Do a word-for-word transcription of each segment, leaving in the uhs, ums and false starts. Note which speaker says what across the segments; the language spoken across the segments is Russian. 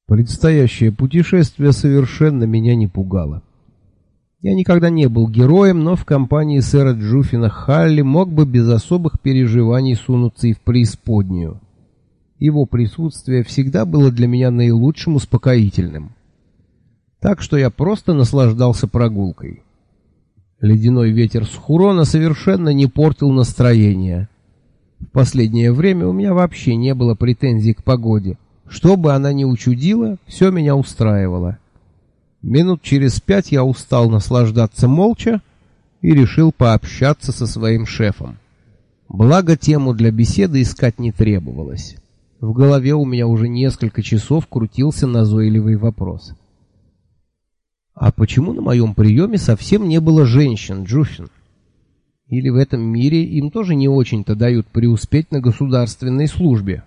Speaker 1: Предстоящее путешествие совершенно меня не пугало. Я никогда не был героем, но в компании сэра Джуффина Халли мог бы без особых переживаний сунуться и в преисподнюю. Его присутствие всегда было для меня наилучшим успокоительным. Так что я просто наслаждался прогулкой. Ледяной ветер с Хурона совершенно не портил настроение. В последнее время у меня вообще не было претензий к погоде. Что бы она ни учудила, все меня устраивало. Минут через пять я устал наслаждаться молча и решил пообщаться со своим шефом. Благо, тему для беседы искать не требовалось. В голове у меня уже несколько часов крутился назойливый вопрос. А почему на моем приеме совсем не было женщин, Джуффин? Или в этом мире им тоже не очень-то дают преуспеть на государственной службе?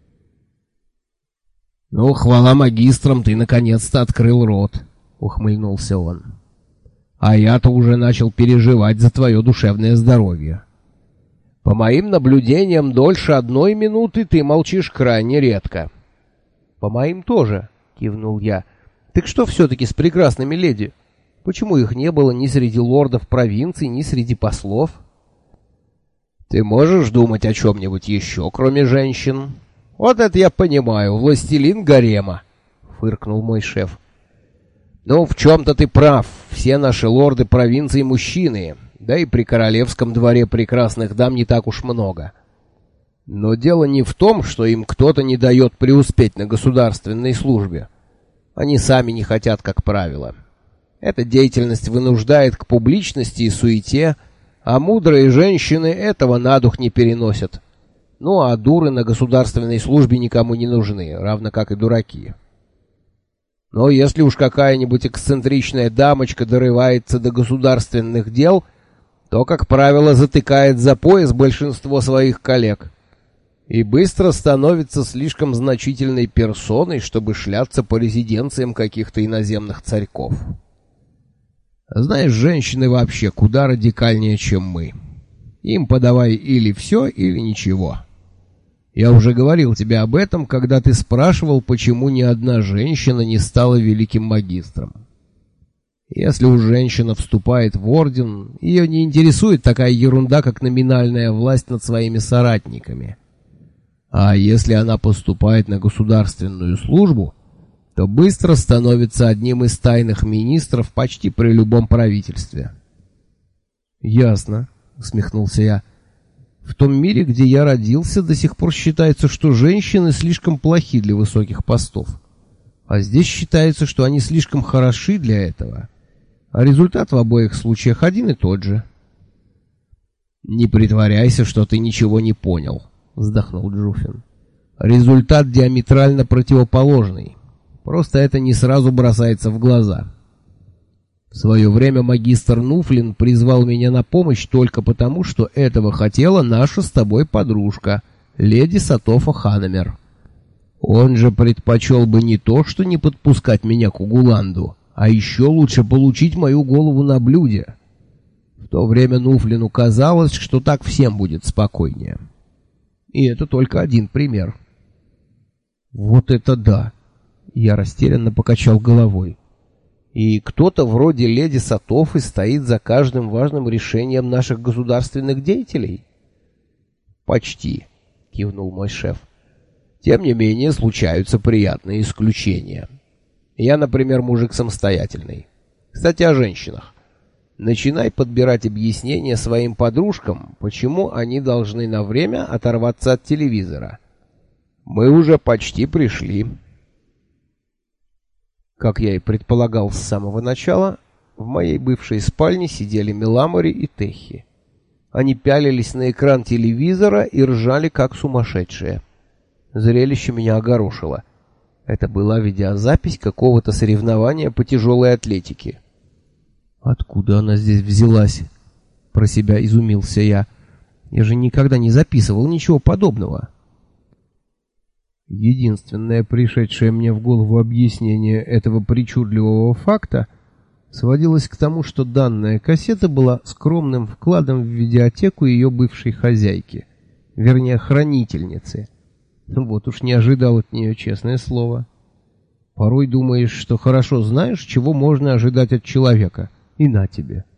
Speaker 1: «Ну, хвала магистрам, ты наконец-то открыл рот», — ухмыльнулся он. «А я-то уже начал переживать за твое душевное здоровье. По моим наблюдениям, дольше одной минуты ты молчишь крайне редко». «По моим тоже», — кивнул я. «Так что все-таки с прекрасными леди? Почему их не было ни среди лордов провинции, ни среди послов?» «Ты можешь думать о чем-нибудь еще, кроме женщин? Вот это я понимаю, властелин гарема», — фыркнул мой шеф. «Ну, в чем-то ты прав, все наши лорды провинции мужчины, да и при королевском дворе прекрасных дам не так уж много. Но дело не в том, что им кто-то не дает преуспеть на государственной службе. Они сами не хотят, как правило. Эта деятельность вынуждает к публичности и суете, а мудрые женщины этого на дух не переносят. Ну, а дуры на государственной службе никому не нужны, равно как и дураки. Но если уж какая-нибудь эксцентричная дамочка дорывается до государственных дел, то, как правило, затыкает за пояс большинство своих коллег и быстро становится слишком значительной персоной, чтобы шляться по резиденциям каких-то иноземных царьков. Знаешь, женщины вообще куда радикальнее, чем мы. Им подавай или все, или ничего. Я уже говорил тебе об этом, когда ты спрашивал, почему ни одна женщина не стала великим магистром. Если уж женщина вступает в орден, ее не интересует такая ерунда, как номинальная власть над своими соратниками. А если она поступает на государственную службу, то быстро становится одним из тайных министров почти при любом правительстве. «Ясно», — усмехнулся я. «В том мире, где я родился, до сих пор считается, что женщины слишком плохи для высоких постов. А здесь считается, что они слишком хороши для этого. А результат в обоих случаях один и тот же». «Не притворяйся, что ты ничего не понял», — вздохнул Джуффин. «Результат диаметрально противоположный. Просто это не сразу бросается в глаза. В свое время магистр Нуфлин призвал меня на помощь только потому, что этого хотела наша с тобой подружка, леди Сатофа Ханамер. Он же предпочел бы не то, что не подпускать меня к Угуланду, а еще лучше получить мою голову на блюде. В то время Нуфлину казалось, что так всем будет спокойнее. И это только один пример». «Вот это да!» Я растерянно покачал головой. «И кто-то вроде леди Сатофы стоит за каждым важным решением наших государственных деятелей?» «Почти», — кивнул мой шеф. «Тем не менее, случаются приятные исключения. Я, например, мужик самостоятельный. Кстати, о женщинах. Начинай подбирать объяснения своим подружкам, почему они должны на время оторваться от телевизора. Мы уже почти пришли». Как я и предполагал с самого начала, в моей бывшей спальне сидели Меламори и Техи. Они пялились на экран телевизора и ржали как сумасшедшие. Зрелище меня огорошило. Это была видеозапись какого-то соревнования по тяжелой атлетике. «Откуда она здесь взялась?» — про себя изумился я. «Я же никогда не записывал ничего подобного». Единственное пришедшее мне в голову объяснение этого причудливого факта сводилось к тому, что данная кассета была скромным вкладом в видеотеку ее бывшей хозяйки, вернее, хранительницы. Вот уж не ожидал от нее, честное слово. Порой думаешь, что хорошо знаешь, чего можно ожидать от человека, и на тебе.